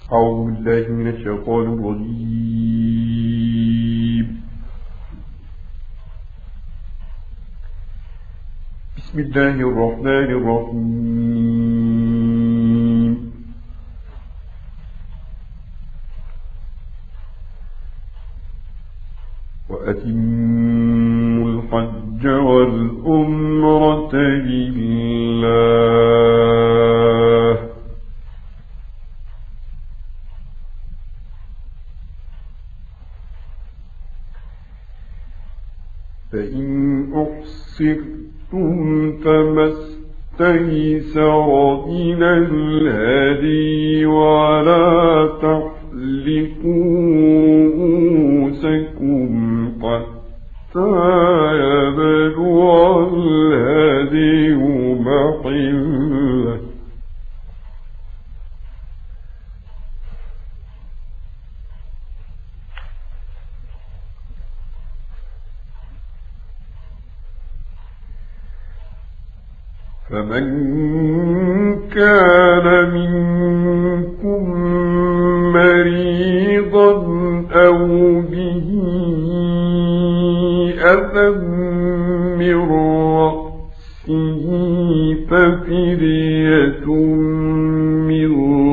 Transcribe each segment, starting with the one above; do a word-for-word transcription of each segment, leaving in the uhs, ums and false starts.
أعوذ بالله من الشيطان الرجيم. بسم الله الرحمن الرحيم. وأتموا الحج والعمرة لله فإن أحصرتم فما استيسر من الهدي ولا تحلقوا رؤوسكم حتى يبلغ الهدي محله فمن كان منكم مريضا أو به أذى من رأسه ففدية من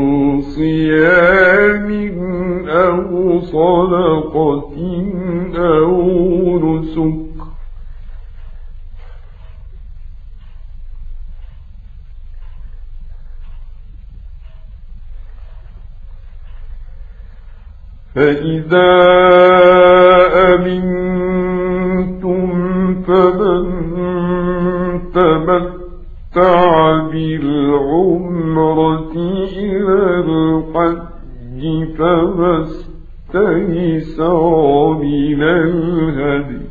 صيام أو صدقة أو نسك فإذا أمنتم فمن تمتع بالعمرة إلى الحج فما استيسر من الهدي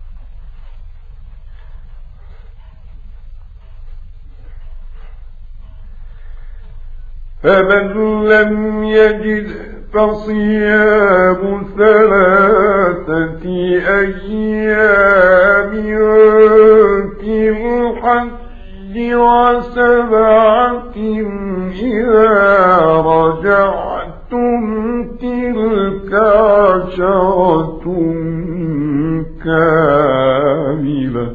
فمن لم يجد فصيام ثلاثة أيام في الحج وسبعة إذا رجعتم تلك عشرة كاملة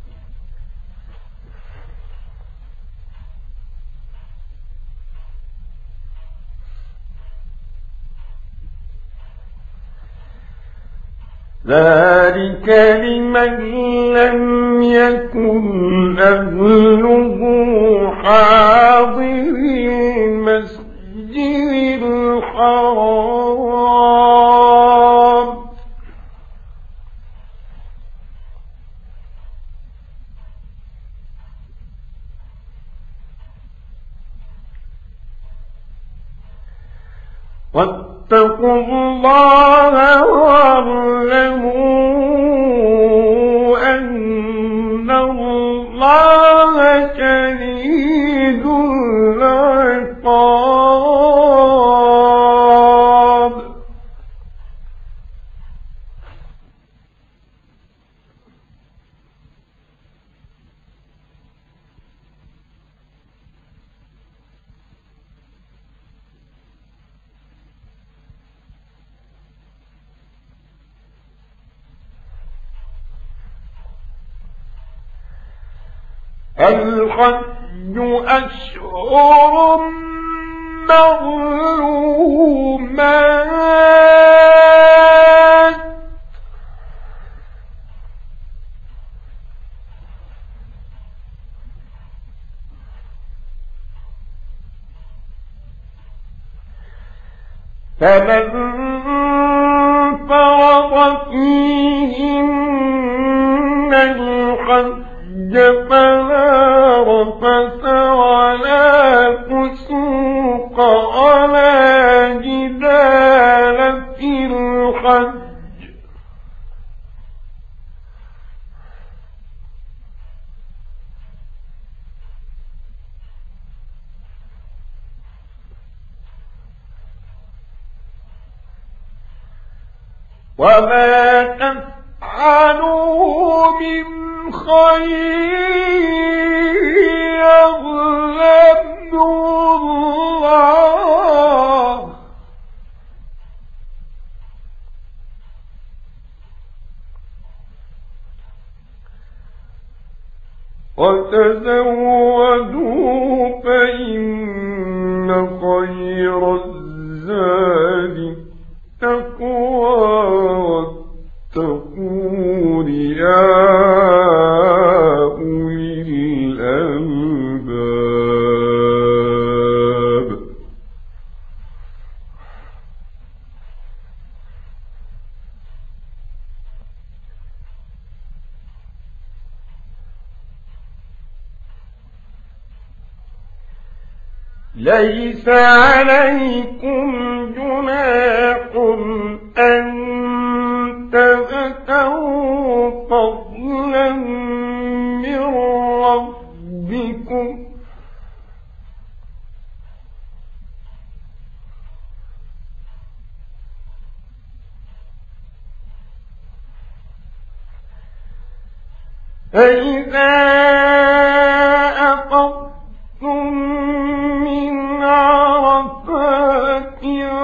ذلك لمن لم يكن أهله حاضر المسجد الحرام واتقوا الله واعلموا أن الله شديد العقاب الحج أشهر معلومات فمن فرض فيهن الحج فلا رفث ولا فسوق ولا جدال في الحج وما تفعلوا من خير يعلمه الله وتزودوا فإن خير الزاد التقوى واتقون يا أولي الألباب. ليس عليكم جناح أن تبتغوا فضلا من ربكم فإذا أفضتم من عرفات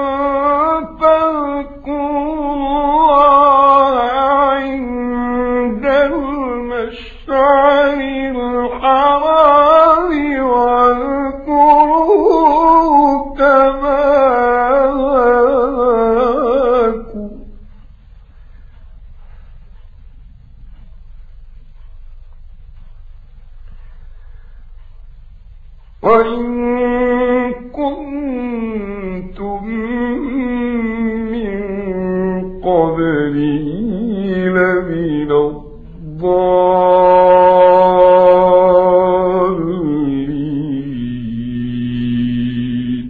فاذكروا الله عند المشعر الحرام واذكروه كما هداكم وإن كنتم من قبله لمن الضالين.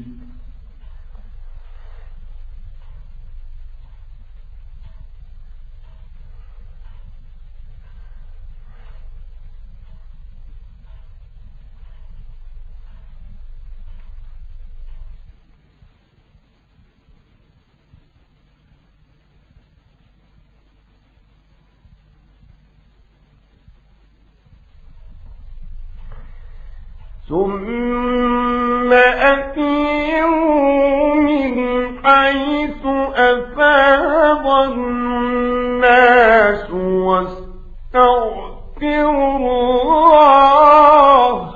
ثم أتيوا من حيث أفاض الناس واستغفروا الله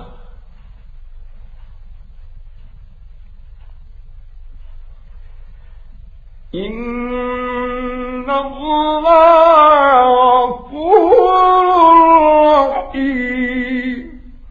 إن الله غفور رحيم.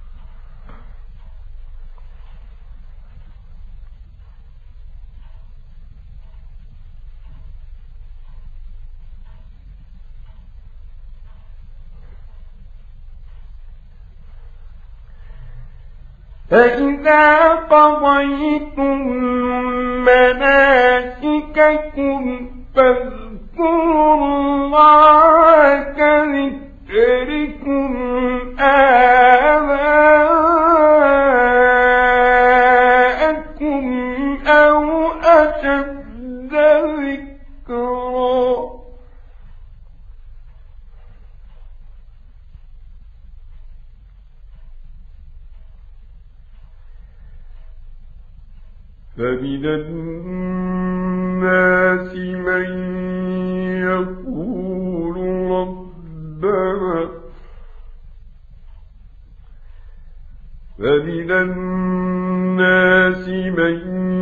فإذا قضيتم مناسككم فاذكروا الله كذكركم آباءكم أو أشد ذكرا. فمن الناس من يقول ربنا فمن الناس من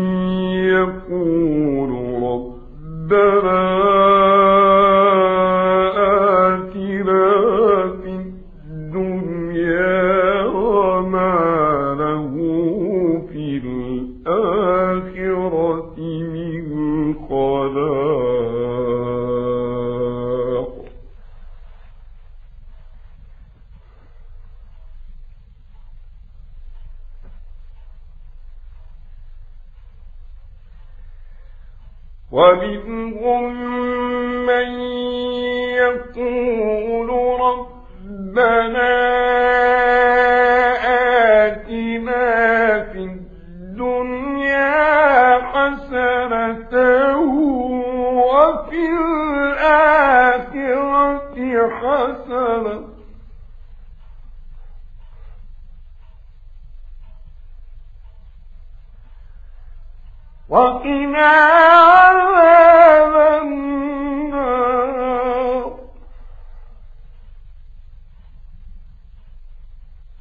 يقول ربنا آتنا في الدنيا وما له في الآخرة من خلاق. ومنهم من يقول ربنا آتنا في الدنيا حسنة وفي الآخرة حسنة وقنا عذاب النار.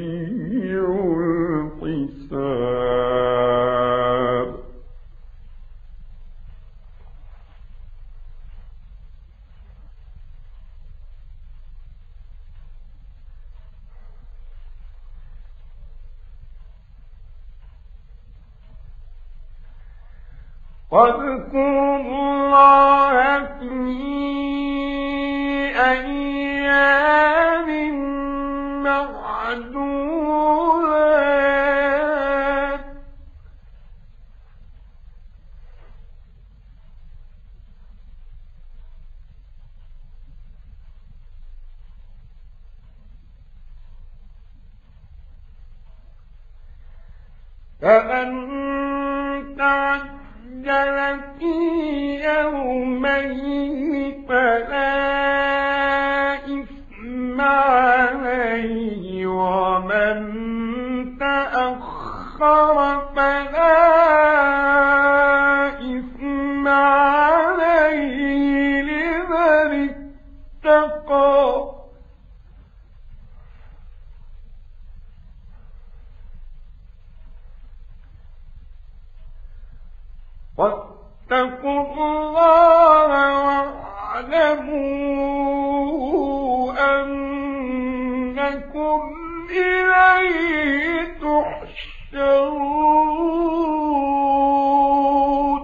سريع الحساب واذكروا الله في أيام معدودات فمن تعجل في يومين فلا إثم عليه ومن تأخر فلا إثم عليه لمن اتقى واتقوا الله واعلموا أنكم إليه تحشرون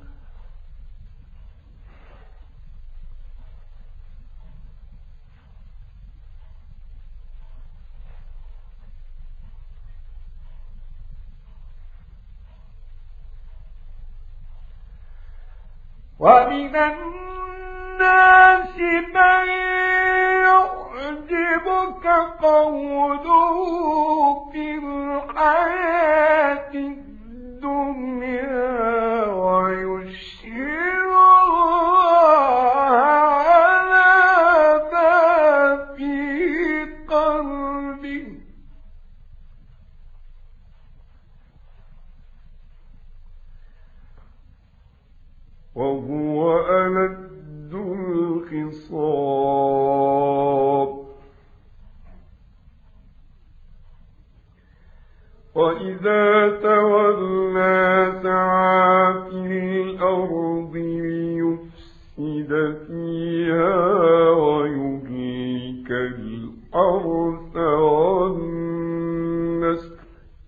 ومن الناس من يعجبك قوله في الحياة الدنيا ويشهد الله على ما في قلبه وهو ألد الخصام وإذا تولى سعى في الأرض ليفسد فيها ويهلك الحرث والنسل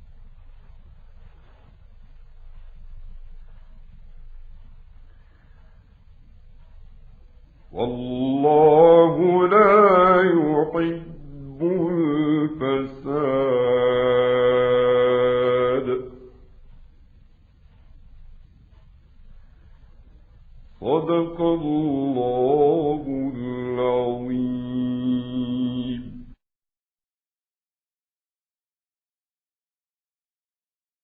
والله لا يحب الفساد صدق الله العظيم.